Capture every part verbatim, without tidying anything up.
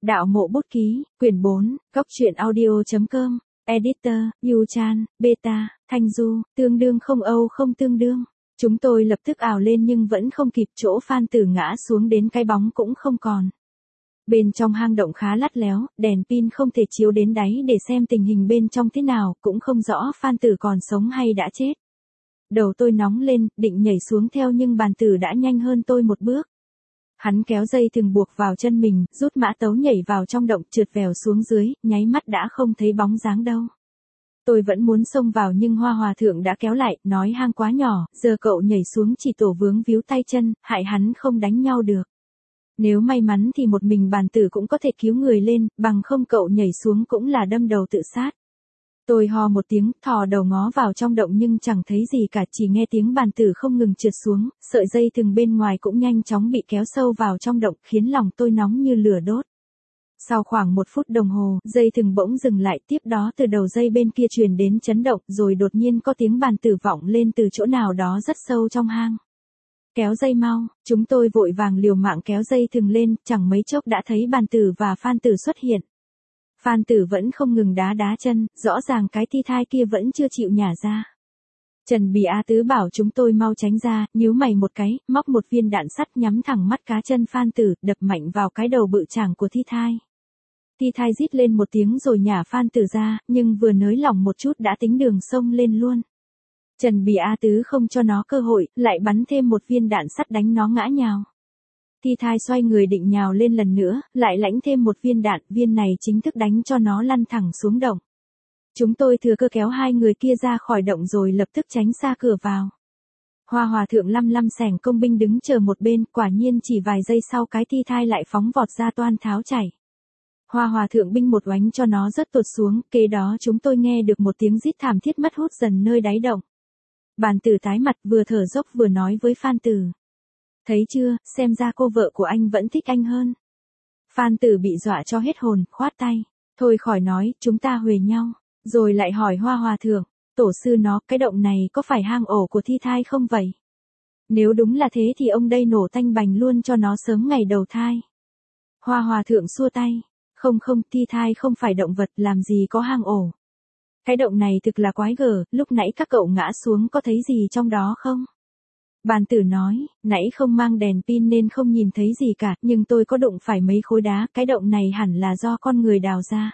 Đạo mộ bút ký, quyển bốn, góc truyện audio.com, editor, Yu Chan, Beta, Thanh Du, tương đương không Âu không tương đương. Chúng tôi lập tức ào lên nhưng vẫn không kịp, chỗ Phan Tử ngã xuống đến cái bóng cũng không còn. Bên trong hang động khá lắt léo, đèn pin không thể chiếu đến đáy để xem tình hình bên trong thế nào, cũng không rõ Phan Tử còn sống hay đã chết. Đầu tôi nóng lên, định nhảy xuống theo nhưng bàn tử đã nhanh hơn tôi một bước. Hắn kéo dây thừng buộc vào chân mình, rút mã tấu nhảy vào trong động, trượt vèo xuống dưới, nháy mắt đã không thấy bóng dáng đâu. Tôi vẫn muốn xông vào nhưng Hoa Hòa Thượng đã kéo lại, nói hang quá nhỏ, giờ cậu nhảy xuống chỉ tổ vướng víu tay chân, hại hắn không đánh nhau được. Nếu may mắn thì một mình bàn tử cũng có thể cứu người lên, bằng không cậu nhảy xuống cũng là đâm đầu tự sát. Tôi ho một tiếng, thò đầu ngó vào trong động nhưng chẳng thấy gì cả, chỉ nghe tiếng bàn tử không ngừng trượt xuống, sợi dây thừng bên ngoài cũng nhanh chóng bị kéo sâu vào trong động, khiến lòng tôi nóng như lửa đốt. Sau khoảng một phút đồng hồ, dây thừng bỗng dừng lại, tiếp đó từ đầu dây bên kia truyền đến chấn động, rồi đột nhiên có tiếng bàn tử vọng lên từ chỗ nào đó rất sâu trong hang. Kéo dây mau, chúng tôi vội vàng liều mạng kéo dây thừng lên, chẳng mấy chốc đã thấy bàn tử và Phan Tử xuất hiện. Phan Tử vẫn không ngừng đá đá chân, rõ ràng cái thi thai kia vẫn chưa chịu nhả ra. Trần Bì A Tứ bảo chúng tôi mau tránh ra, nhíu mày một cái, móc một viên đạn sắt nhắm thẳng mắt cá chân Phan Tử, đập mạnh vào cái đầu bự chảng của thi thai. Thi thai rít lên một tiếng rồi nhả Phan Tử ra, nhưng vừa nới lỏng một chút đã tính đường xông lên luôn. Trần Bì A Tứ không cho nó cơ hội, lại bắn thêm một viên đạn sắt đánh nó ngã nhào. Thi thai xoay người định nhào lên lần nữa, lại lãnh thêm một viên đạn, viên này chính thức đánh cho nó lăn thẳng xuống động. Chúng tôi thừa cơ kéo hai người kia ra khỏi động rồi lập tức tránh xa cửa vào. Hoa Hòa Thượng lăm lăm xẻng công binh đứng chờ một bên, quả nhiên chỉ vài giây sau cái thi thai lại phóng vọt ra toan tháo chảy. Hoa Hòa Thượng binh một oánh cho nó rớt tuột xuống, kế đó chúng tôi nghe được một tiếng rít thảm thiết mất hút dần nơi đáy động. Bàn tử tái mặt vừa thở dốc vừa nói với Phan Tử. Thấy chưa, xem ra cô vợ của anh vẫn thích anh hơn. Phan Tử bị dọa cho hết hồn, khoát tay. Thôi khỏi nói, chúng ta huề nhau. Rồi lại hỏi Hoa Hòa Thượng, tổ sư nó, cái động này có phải hang ổ của thi thai không vậy? Nếu đúng là thế thì ông đây nổ tanh bành luôn cho nó sớm ngày đầu thai. Hoa Hòa Thượng xua tay. Không không, thi thai không phải động vật, làm gì có hang ổ. Cái động này thực là quái gở, lúc nãy các cậu ngã xuống có thấy gì trong đó không? Bàn tử nói, nãy không mang đèn pin nên không nhìn thấy gì cả, nhưng tôi có đụng phải mấy khối đá, cái động này hẳn là do con người đào ra.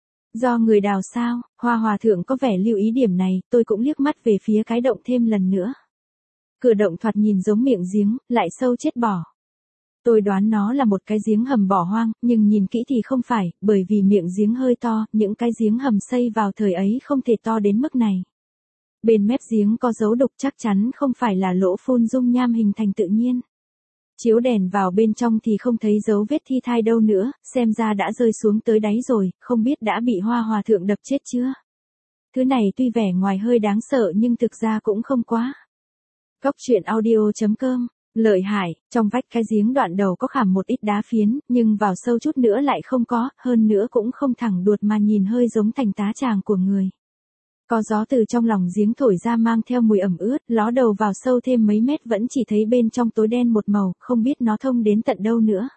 Do người đào sao? Hoa Hòa Thượng có vẻ lưu ý điểm này, tôi cũng liếc mắt về phía cái động thêm lần nữa. Cửa động thoạt nhìn giống miệng giếng, lại sâu chết bỏ. Tôi đoán nó là một cái giếng hầm bỏ hoang, nhưng nhìn kỹ thì không phải, bởi vì miệng giếng hơi to, những cái giếng hầm xây vào thời ấy không thể to đến mức này. Bên mép giếng có dấu đục, chắc chắn không phải là lỗ phun dung nham hình thành tự nhiên. Chiếu đèn vào bên trong thì không thấy dấu vết thi thai đâu nữa, xem ra đã rơi xuống tới đáy rồi, không biết đã bị Hoa Hòa Thượng đập chết chưa. Thứ này tuy vẻ ngoài hơi đáng sợ nhưng thực ra cũng không quá. Góc truyện audio.com. Lợi hại, trong vách cái giếng đoạn đầu có khảm một ít đá phiến, nhưng vào sâu chút nữa lại không có, hơn nữa cũng không thẳng đuột mà nhìn hơi giống thành tá tràng của người. Có gió từ trong lòng giếng thổi ra mang theo mùi ẩm ướt, ló đầu vào sâu thêm mấy mét vẫn chỉ thấy bên trong tối đen một màu, không biết nó thông đến tận đâu nữa.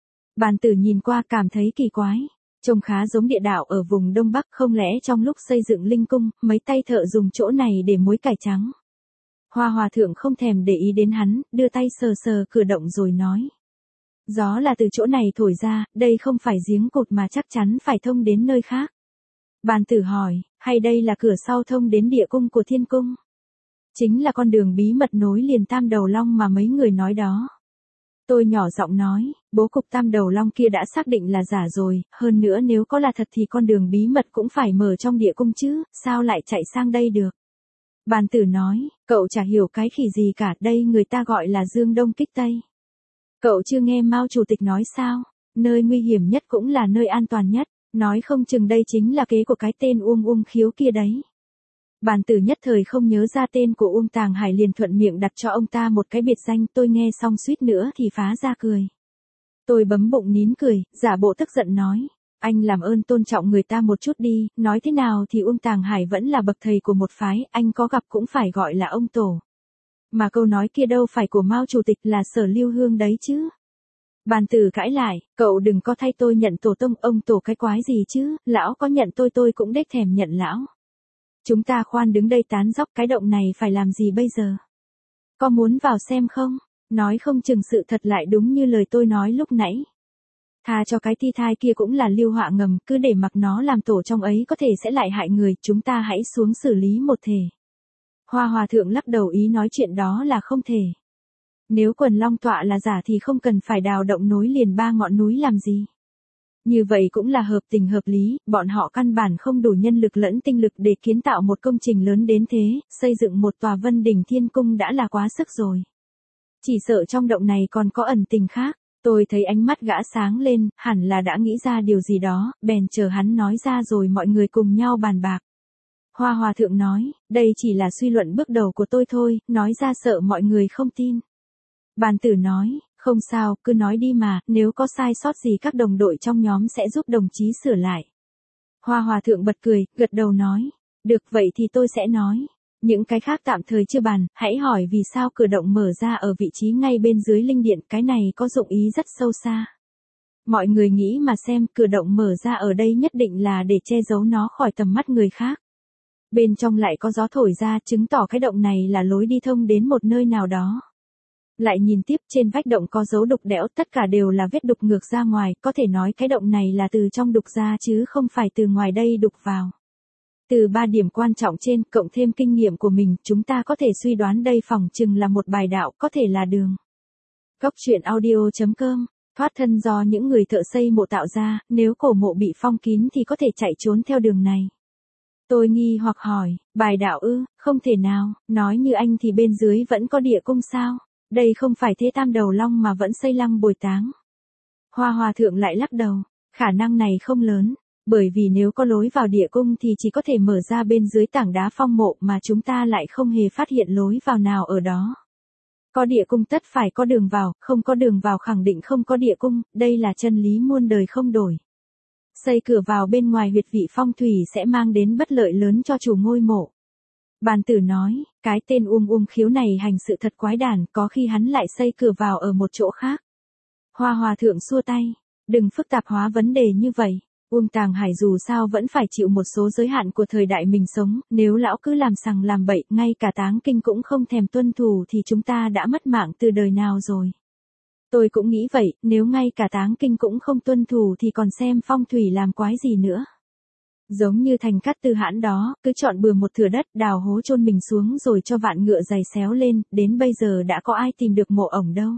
Bàn tử nhìn qua cảm thấy kỳ quái, trông khá giống địa đạo ở vùng Đông Bắc, không lẽ trong lúc xây dựng linh cung, mấy tay thợ dùng chỗ này để muối cải trắng. Hoa Hòa Thượng không thèm để ý đến hắn, đưa tay sờ sờ cửa động rồi nói. Gió là từ chỗ này thổi ra, đây không phải giếng cột mà chắc chắn phải thông đến nơi khác. Bàn tử hỏi, hay đây là cửa sau thông đến địa cung của thiên cung? Chính là con đường bí mật nối liền Tam Đầu Long mà mấy người nói đó. Tôi nhỏ giọng nói, bố cục Tam Đầu Long kia đã xác định là giả rồi, hơn nữa nếu có là thật thì con đường bí mật cũng phải mở trong địa cung chứ, sao lại chạy sang đây được? Bàn tử nói, cậu chả hiểu cái khỉ gì cả, đây người ta gọi là Dương Đông Kích Tây. Cậu chưa nghe Mao Chủ tịch nói sao, nơi nguy hiểm nhất cũng là nơi an toàn nhất, nói không chừng đây chính là kế của cái tên Uông Uông Khiếu kia đấy. Bàn tử nhất thời không nhớ ra tên của Uông Tàng Hải liền thuận miệng đặt cho ông ta một cái biệt danh, tôi nghe xong suýt nữa thì phá ra cười. Tôi bấm bụng nín cười, giả bộ tức giận nói. Anh làm ơn tôn trọng người ta một chút đi, nói thế nào thì Uông Tàng Hải vẫn là bậc thầy của một phái, anh có gặp cũng phải gọi là ông tổ. Mà câu nói kia đâu phải của Mao Chủ tịch, là Sở Lưu Hương đấy chứ. Bàn tử cãi lại, cậu đừng có thay tôi nhận tổ tông, ông tổ cái quái gì chứ, lão có nhận tôi tôi cũng đếch thèm nhận lão. Chúng ta khoan đứng đây tán dóc, cái động này phải làm gì bây giờ? Có muốn vào xem không? Nói không chừng sự thật lại đúng như lời tôi nói lúc nãy. Tha cho cái thi thai kia cũng là liêu họa ngầm, cứ để mặc nó làm tổ trong ấy có thể sẽ lại hại người, chúng ta hãy xuống xử lý một thể. Hoa hòa thượng lắc đầu, ý nói chuyện đó là không thể. Nếu quần long tọa là giả thì không cần phải đào động nối liền ba ngọn núi làm gì. Như vậy cũng là hợp tình hợp lý, bọn họ căn bản không đủ nhân lực lẫn tinh lực để kiến tạo một công trình lớn đến thế, xây dựng một tòa Vân Đình Thiên Cung đã là quá sức rồi. Chỉ sợ trong động này còn có ẩn tình khác. Tôi thấy ánh mắt gã sáng lên, hẳn là đã nghĩ ra điều gì đó, bèn chờ hắn nói ra rồi mọi người cùng nhau bàn bạc. Hoa hòa thượng nói, đây chỉ là suy luận bước đầu của tôi thôi, nói ra sợ mọi người không tin. Bàn tử nói, không sao, cứ nói đi mà, nếu có sai sót gì các đồng đội trong nhóm sẽ giúp đồng chí sửa lại. Hoa hòa thượng bật cười, gật đầu nói, được vậy thì tôi sẽ nói. Những cái khác tạm thời chưa bàn, hãy hỏi vì sao cửa động mở ra ở vị trí ngay bên dưới linh điện, cái này có dụng ý rất sâu xa. Mọi người nghĩ mà xem, cửa động mở ra ở đây nhất định là để che giấu nó khỏi tầm mắt người khác. Bên trong lại có gió thổi ra, chứng tỏ cái động này là lối đi thông đến một nơi nào đó. Lại nhìn tiếp, trên vách động có dấu đục đẽo, tất cả đều là vết đục ngược ra ngoài, có thể nói cái động này là từ trong đục ra chứ không phải từ ngoài đây đục vào. Từ ba điểm quan trọng trên, cộng thêm kinh nghiệm của mình, chúng ta có thể suy đoán đây phỏng chừng là một bài đạo, có thể là đường. Góc truyện audio chấm com, thoát thân do những người thợ xây mộ tạo ra, nếu cổ mộ bị phong kín thì có thể chạy trốn theo đường này. Tôi nghi hoặc hỏi, bài đạo ư, không thể nào, nói như anh thì bên dưới vẫn có địa cung sao, đây không phải thế tam đầu long mà vẫn xây lăng bồi táng. Hoa hòa thượng lại lắc đầu, khả năng này không lớn. Bởi vì nếu có lối vào địa cung thì chỉ có thể mở ra bên dưới tảng đá phong mộ mà chúng ta lại không hề phát hiện lối vào nào ở đó. Có địa cung tất phải có đường vào, không có đường vào khẳng định không có địa cung, đây là chân lý muôn đời không đổi. Xây cửa vào bên ngoài huyệt vị phong thủy sẽ mang đến bất lợi lớn cho chủ ngôi mộ. Bàn tử nói, cái tên Uông Uông Khiếu này hành sự thật quái đản, có khi hắn lại xây cửa vào ở một chỗ khác. Hoa hòa thượng xua tay, đừng phức tạp hóa vấn đề như vậy. Uông Tàng Hải dù sao vẫn phải chịu một số giới hạn của thời đại mình sống, nếu lão cứ làm sằng làm bậy, ngay cả táng kinh cũng không thèm tuân thủ thì chúng ta đã mất mạng từ đời nào rồi. Tôi cũng nghĩ vậy, nếu ngay cả táng kinh cũng không tuân thủ thì còn xem phong thủy làm quái gì nữa. Giống như Thành Cát Tư Hãn đó, cứ chọn bừa một thửa đất, đào hố chôn mình xuống rồi cho vạn ngựa giày xéo lên, đến bây giờ đã có ai tìm được mộ ổng đâu.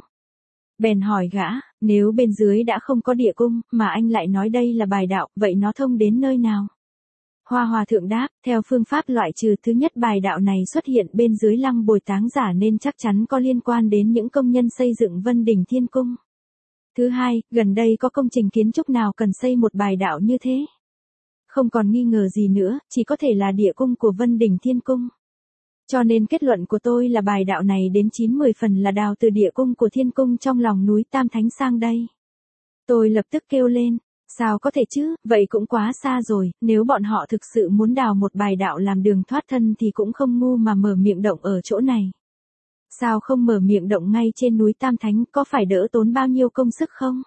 Bèn hỏi gã, nếu bên dưới đã không có địa cung, mà anh lại nói đây là bài đạo, vậy nó thông đến nơi nào? Hoa hòa thượng đáp, theo phương pháp loại trừ, thứ nhất bài đạo này xuất hiện bên dưới lăng bồi táng giả nên chắc chắn có liên quan đến những công nhân xây dựng Vân Đình Thiên Cung. Thứ hai, gần đây có công trình kiến trúc nào cần xây một bài đạo như thế? Không còn nghi ngờ gì nữa, chỉ có thể là địa cung của Vân Đình Thiên Cung. Cho nên kết luận của tôi là bài đạo này đến chín mười phần là đào từ địa cung của Thiên Cung trong lòng núi Tam Thánh sang đây. Tôi lập tức kêu lên, sao có thể chứ, vậy cũng quá xa rồi, nếu bọn họ thực sự muốn đào một bài đạo làm đường thoát thân thì cũng không ngu mà mở miệng động ở chỗ này. Sao không mở miệng động ngay trên núi Tam Thánh, có phải đỡ tốn bao nhiêu công sức không?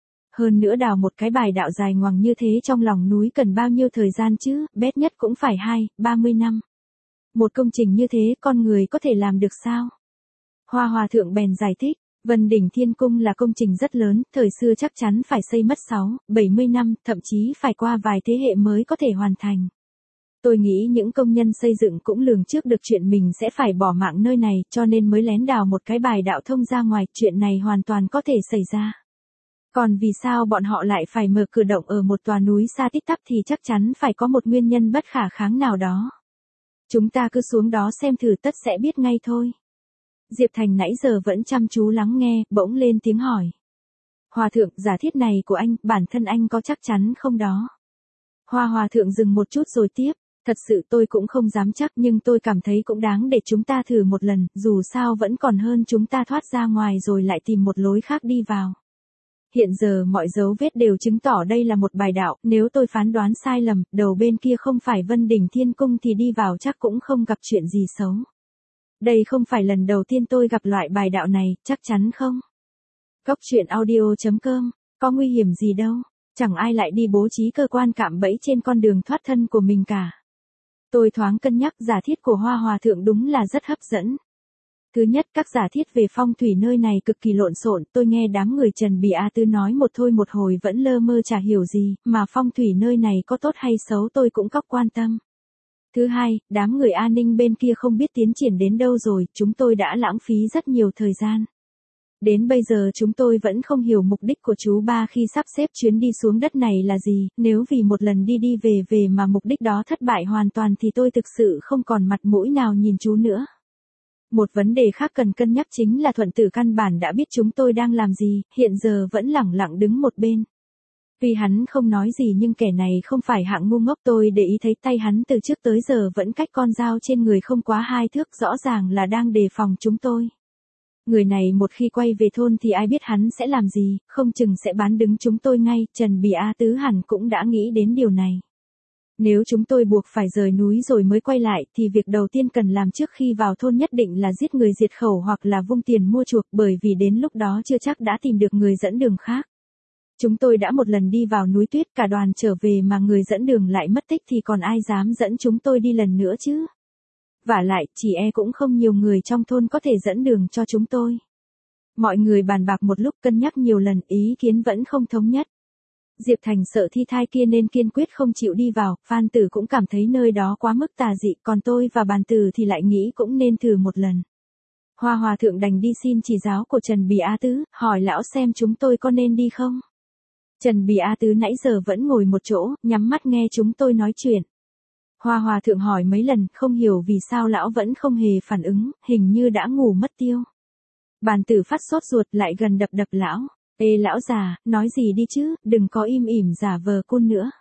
Hơn nữa đào một cái bài đạo dài ngoằng như thế trong lòng núi cần bao nhiêu thời gian chứ, bét nhất cũng phải hai, ba mươi năm. Một công trình như thế con người có thể làm được sao? Hoa hòa thượng bèn giải thích, Vân Đình Thiên Cung là công trình rất lớn, thời xưa chắc chắn phải xây mất sáu, bảy mươi năm, thậm chí phải qua vài thế hệ mới có thể hoàn thành. Tôi nghĩ những công nhân xây dựng cũng lường trước được chuyện mình sẽ phải bỏ mạng nơi này, cho nên mới lén đào một cái bài đạo thông ra ngoài, chuyện này hoàn toàn có thể xảy ra. Còn vì sao bọn họ lại phải mở cửa động ở một tòa núi xa tít tắp thì chắc chắn phải có một nguyên nhân bất khả kháng nào đó. Chúng ta cứ xuống đó xem thử tất sẽ biết ngay thôi. Diệp Thành nãy giờ vẫn chăm chú lắng nghe, bỗng lên tiếng hỏi. Hòa thượng, giả thiết này của anh, bản thân anh có chắc chắn không đó? Hoa hòa thượng dừng một chút rồi tiếp, thật sự tôi cũng không dám chắc nhưng tôi cảm thấy cũng đáng để chúng ta thử một lần, dù sao vẫn còn hơn chúng ta thoát ra ngoài rồi lại tìm một lối khác đi vào. Hiện giờ mọi dấu vết đều chứng tỏ đây là một bài đạo, nếu tôi phán đoán sai lầm, đầu bên kia không phải Vân Đình Thiên Cung thì đi vào chắc cũng không gặp chuyện gì xấu. Đây không phải lần đầu tiên tôi gặp loại bài đạo này, chắc chắn không? Cốc truyện audio chấm com, có nguy hiểm gì đâu, chẳng ai lại đi bố trí cơ quan cạm bẫy trên con đường thoát thân của mình cả. Tôi thoáng cân nhắc giả thiết của Hoa Hòa Thượng đúng là rất hấp dẫn. Thứ nhất, các giả thiết về phong thủy nơi này cực kỳ lộn xộn, tôi nghe đám người Trần Bì A Tứ nói một thôi một hồi vẫn lơ mơ chả hiểu gì, mà phong thủy nơi này có tốt hay xấu tôi cũng cóc quan tâm. Thứ hai, đám người an ninh bên kia không biết tiến triển đến đâu rồi, chúng tôi đã lãng phí rất nhiều thời gian. Đến bây giờ chúng tôi vẫn không hiểu mục đích của chú ba khi sắp xếp chuyến đi xuống đất này là gì, nếu vì một lần đi đi về về mà mục đích đó thất bại hoàn toàn thì tôi thực sự không còn mặt mũi nào nhìn chú nữa. Một vấn đề khác cần cân nhắc chính là Thuận Tử căn bản đã biết chúng tôi đang làm gì, hiện giờ vẫn lẳng lặng đứng một bên. Tuy hắn không nói gì nhưng kẻ này không phải hạng ngu ngốc, tôi để ý thấy tay hắn từ trước tới giờ vẫn cách con dao trên người không quá hai thước, rõ ràng là đang đề phòng chúng tôi. Người này một khi quay về thôn thì ai biết hắn sẽ làm gì, không chừng sẽ bán đứng chúng tôi ngay, Trần Bì A Tứ hẳn cũng đã nghĩ đến điều này. Nếu chúng tôi buộc phải rời núi rồi mới quay lại thì việc đầu tiên cần làm trước khi vào thôn nhất định là giết người diệt khẩu hoặc là vung tiền mua chuộc, bởi vì đến lúc đó chưa chắc đã tìm được người dẫn đường khác. Chúng tôi đã một lần đi vào núi tuyết cả đoàn trở về mà người dẫn đường lại mất tích thì còn ai dám dẫn chúng tôi đi lần nữa chứ? Vả lại, chỉ e cũng không nhiều người trong thôn có thể dẫn đường cho chúng tôi. Mọi người bàn bạc một lúc cân nhắc nhiều lần, ý kiến vẫn không thống nhất. Diệp Thành sợ thi thai kia nên kiên quyết không chịu đi vào, Phan Tử cũng cảm thấy nơi đó quá mức tà dị, còn tôi và Bàn Tử thì lại nghĩ cũng nên thử một lần. Hoa Hòa Thượng đành đi xin chỉ giáo của Trần Bì A Tứ, hỏi lão xem chúng tôi có nên đi không. Trần Bì A Tứ nãy giờ vẫn ngồi một chỗ, nhắm mắt nghe chúng tôi nói chuyện. Hoa Hòa Thượng hỏi mấy lần, không hiểu vì sao lão vẫn không hề phản ứng, hình như đã ngủ mất tiêu. Bàn Tử phát sốt ruột lại gần đập đập lão. Ê lão già, nói gì đi chứ, đừng có im ỉm giả vờ cun nữa.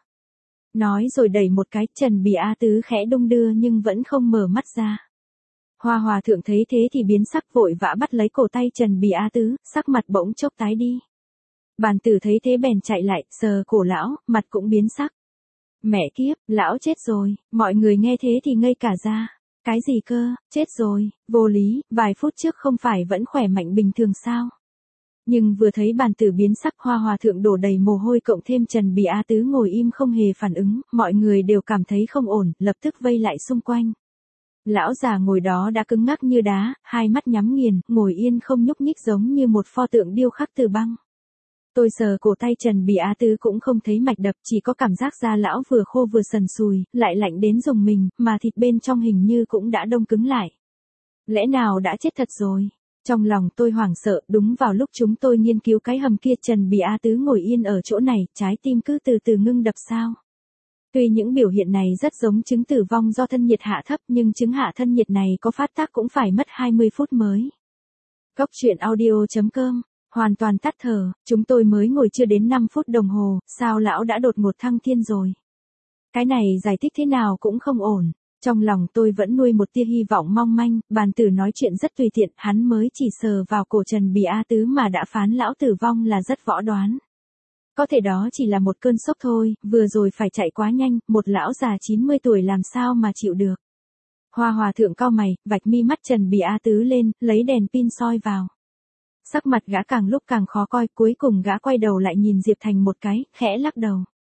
Nói rồi đẩy một cái, Trần Bì A Tứ khẽ đung đưa nhưng vẫn không mở mắt ra. Hoa Hòa Thượng thấy thế thì biến sắc, vội vã bắt lấy cổ tay Trần Bì A Tứ, sắc mặt bỗng chốc tái đi. Bàn Tử thấy thế bèn chạy lại, sờ cổ lão, mặt cũng biến sắc. Mẹ kiếp, lão chết rồi, mọi người nghe thế thì ngây cả ra. Cái gì cơ, chết rồi, vô lý, vài phút trước không phải vẫn khỏe mạnh bình thường sao? Nhưng vừa thấy Bàn Tử biến sắc, Hoa Hòa Thượng đổ đầy mồ hôi cộng thêm Trần Bì A Tứ ngồi im không hề phản ứng, mọi người đều cảm thấy không ổn, lập tức vây lại xung quanh. Lão già ngồi đó đã cứng ngắc như đá, hai mắt nhắm nghiền, ngồi yên không nhúc nhích giống như một pho tượng điêu khắc từ băng. Tôi sờ cổ tay Trần Bì A Tứ cũng không thấy mạch đập, chỉ có cảm giác da lão vừa khô vừa sần sùi, lại lạnh đến rùng mình, mà thịt bên trong hình như cũng đã đông cứng lại. Lẽ nào đã chết thật rồi? Trong lòng tôi hoảng sợ, đúng vào lúc chúng tôi nghiên cứu cái hầm kia Trần Bì A Tứ ngồi yên ở chỗ này, trái tim cứ từ từ ngưng đập sao. Tuy những biểu hiện này rất giống chứng tử vong do thân nhiệt hạ thấp nhưng chứng hạ thân nhiệt này có phát tác cũng phải mất hai mươi phút mới. Cốc truyện audio chấm com, hoàn toàn tắt thở, chúng tôi mới ngồi chưa đến năm phút đồng hồ, sao lão đã đột ngột thăng thiên rồi. Cái này giải thích thế nào cũng không ổn. Trong lòng tôi vẫn nuôi một tia hy vọng mong manh, Bàn Tử nói chuyện rất tùy tiện, hắn mới chỉ sờ vào cổ Trần Bì A Tứ mà đã phán lão tử vong là rất võ đoán. Có thể đó chỉ là một cơn sốc thôi, vừa rồi phải chạy quá nhanh, một lão già chín mươi tuổi làm sao mà chịu được. Hoa Hòa Thượng cau mày, vạch mi mắt Trần Bì A Tứ lên, lấy đèn pin soi vào. Sắc mặt gã càng lúc càng khó coi, cuối cùng gã quay đầu lại nhìn Diệp Thành một cái, khẽ lắc đầu.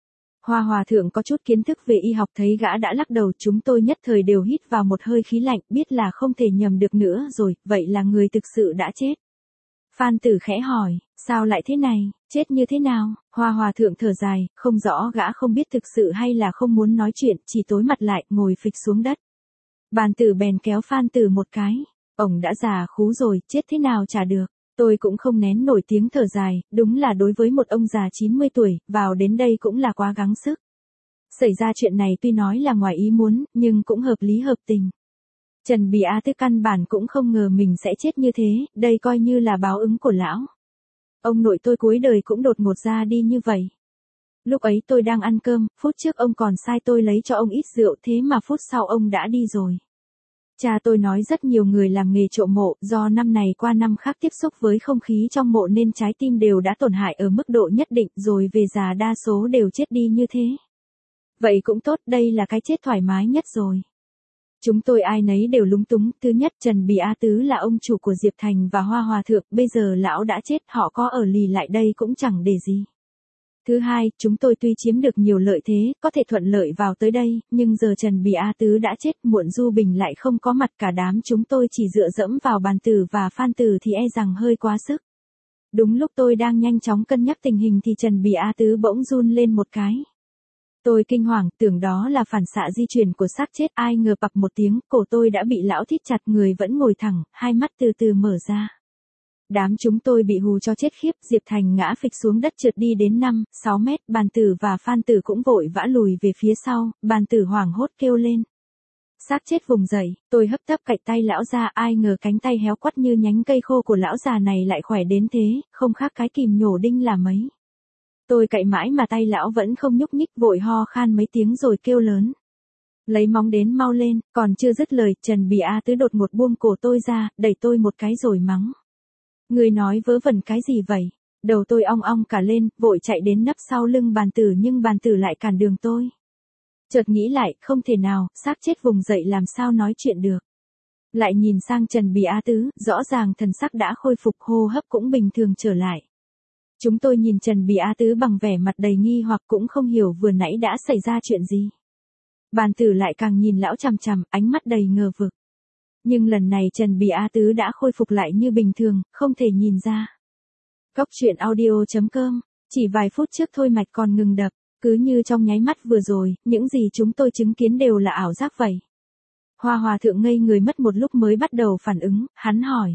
Hoa Hòa Thượng có chút kiến thức về y học thấy gã đã lắc đầu, chúng tôi nhất thời đều hít vào một hơi khí lạnh, biết là không thể nhầm được nữa rồi, vậy là người thực sự đã chết. Phan Tử khẽ hỏi, sao lại thế này, chết như thế nào? Hoa Hòa Thượng thở dài, không rõ gã không biết thực sự hay là không muốn nói chuyện, chỉ tối mặt lại, ngồi phịch xuống đất. Bàn Tử bèn kéo Phan Tử một cái, ông đã già khú rồi, chết thế nào chả được. Tôi cũng không nén nổi tiếng thở dài, đúng là đối với một ông già chín mươi tuổi, vào đến đây cũng là quá gắng sức. Xảy ra chuyện này tuy nói là ngoài ý muốn, nhưng cũng hợp lý hợp tình. Trần Bì A Tứ căn bản cũng không ngờ mình sẽ chết như thế, đây coi như là báo ứng của lão. Ông nội tôi cuối đời cũng đột ngột ra đi như vậy. Lúc ấy tôi đang ăn cơm, phút trước ông còn sai tôi lấy cho ông ít rượu thế mà phút sau ông đã đi rồi. Cha tôi nói rất nhiều người làm nghề trộm mộ, do năm này qua năm khác tiếp xúc với không khí trong mộ nên trái tim đều đã tổn hại ở mức độ nhất định rồi về già đa số đều chết đi như thế. Vậy cũng tốt, đây là cái chết thoải mái nhất rồi. Chúng tôi ai nấy đều lúng túng, thứ nhất Trần Bì A Tứ là ông chủ của Diệp Thành và Hoa Hòa Thượng, bây giờ lão đã chết họ có ở lì lại đây cũng chẳng để gì. Thứ hai, chúng tôi tuy chiếm được nhiều lợi thế, có thể thuận lợi vào tới đây, nhưng giờ Trần Bì A Tứ đã chết, Muộn Du Bình lại không có mặt, cả đám chúng tôi chỉ dựa dẫm vào Bàn Tử và Phan Tử thì e rằng hơi quá sức. Đúng lúc tôi đang nhanh chóng cân nhắc tình hình thì Trần Bì A Tứ bỗng run lên một cái. Tôi kinh hoàng, tưởng đó là phản xạ di chuyển của xác chết, ai ngờ bập một tiếng, cổ tôi đã bị lão thít chặt, người vẫn ngồi thẳng, hai mắt từ từ mở ra. Đám chúng tôi bị hù cho chết khiếp, Diệp Thành ngã phịch xuống đất trượt đi đến năm, sáu mét, Bàn Tử và Phan Tử cũng vội vã lùi về phía sau, Bàn Tử hoảng hốt kêu lên. Xác chết vùng dậy, tôi hấp tấp cạch tay lão ra, ai ngờ cánh tay héo quắt như nhánh cây khô của lão già này lại khỏe đến thế, không khác cái kìm nhổ đinh là mấy. Tôi cạy mãi mà tay lão vẫn không nhúc nhích, vội ho khan mấy tiếng rồi kêu lớn. Lấy móng đến mau lên, còn chưa dứt lời, Trần Bì A Tứ đột ngột buông cổ tôi ra, đẩy tôi một cái rồi mắng. Người nói vớ vẩn cái gì vậy? Đầu tôi ong ong cả lên, vội chạy đến nấp sau lưng Bàn Tử nhưng Bàn Tử lại cản đường tôi. Chợt nghĩ lại, không thể nào, xác chết vùng dậy làm sao nói chuyện được. Lại nhìn sang Trần Bì A Tứ, rõ ràng thần sắc đã khôi phục, hô hấp cũng bình thường trở lại. Chúng tôi nhìn Trần Bì A Tứ bằng vẻ mặt đầy nghi hoặc cũng không hiểu vừa nãy đã xảy ra chuyện gì. Bàn Tử lại càng nhìn lão chằm chằm, ánh mắt đầy ngờ vực. Nhưng lần này Trần Bì A Tứ đã khôi phục lại như bình thường, không thể nhìn ra. Góc truyện audio chấm com, chỉ vài phút trước thôi mạch còn ngừng đập, cứ như trong nháy mắt vừa rồi, những gì chúng tôi chứng kiến đều là ảo giác vậy. Hoa Hòa Thượng ngây người mất một lúc mới bắt đầu phản ứng, hắn hỏi.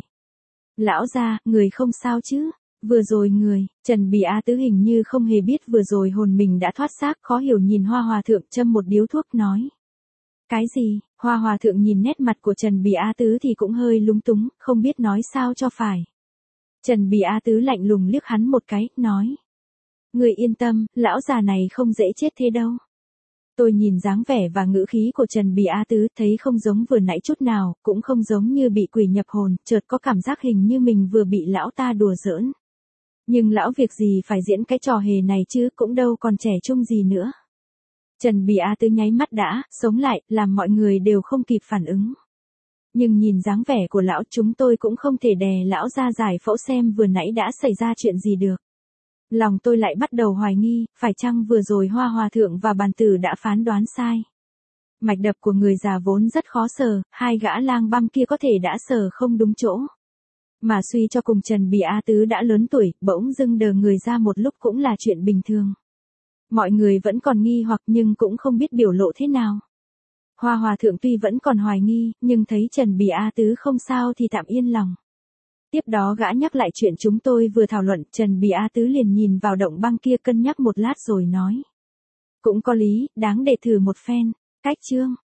Lão gia, người không sao chứ? Vừa rồi người, Trần Bì A Tứ hình như không hề biết vừa rồi hồn mình đã thoát xác, khó hiểu nhìn Hoa Hòa Thượng châm một điếu thuốc nói. Cái gì? Hoa Hòa Thượng nhìn nét mặt của Trần Bì A Tứ thì cũng hơi lúng túng, không biết nói sao cho phải. Trần Bì A Tứ lạnh lùng liếc hắn một cái, nói. Người yên tâm, lão già này không dễ chết thế đâu. Tôi nhìn dáng vẻ và ngữ khí của Trần Bì A Tứ, thấy không giống vừa nãy chút nào, cũng không giống như bị quỷ nhập hồn, chợt có cảm giác hình như mình vừa bị lão ta đùa giỡn. Nhưng lão việc gì phải diễn cái trò hề này chứ, cũng đâu còn trẻ trung gì nữa. Trần Bì A Tứ nháy mắt đã, sống lại, làm mọi người đều không kịp phản ứng. Nhưng nhìn dáng vẻ của lão, chúng tôi cũng không thể đè lão ra giải phẫu xem vừa nãy đã xảy ra chuyện gì được. Lòng tôi lại bắt đầu hoài nghi, phải chăng vừa rồi Hoa Hòa Thượng và Bàn Tử đã phán đoán sai. Mạch đập của người già vốn rất khó sờ, hai gã lang băm kia có thể đã sờ không đúng chỗ. Mà suy cho cùng Trần Bì A Tứ đã lớn tuổi, bỗng dưng đờ người ra một lúc cũng là chuyện bình thường. Mọi người vẫn còn nghi hoặc nhưng cũng không biết biểu lộ thế nào. Hoa Hòa Thượng tuy vẫn còn hoài nghi, nhưng thấy Trần Bì A Tứ không sao thì tạm yên lòng. Tiếp đó gã nhắc lại chuyện chúng tôi vừa thảo luận, Trần Bì A Tứ liền nhìn vào động băng kia cân nhắc một lát rồi nói. Cũng có lý, đáng để thử một phen. Cách chương.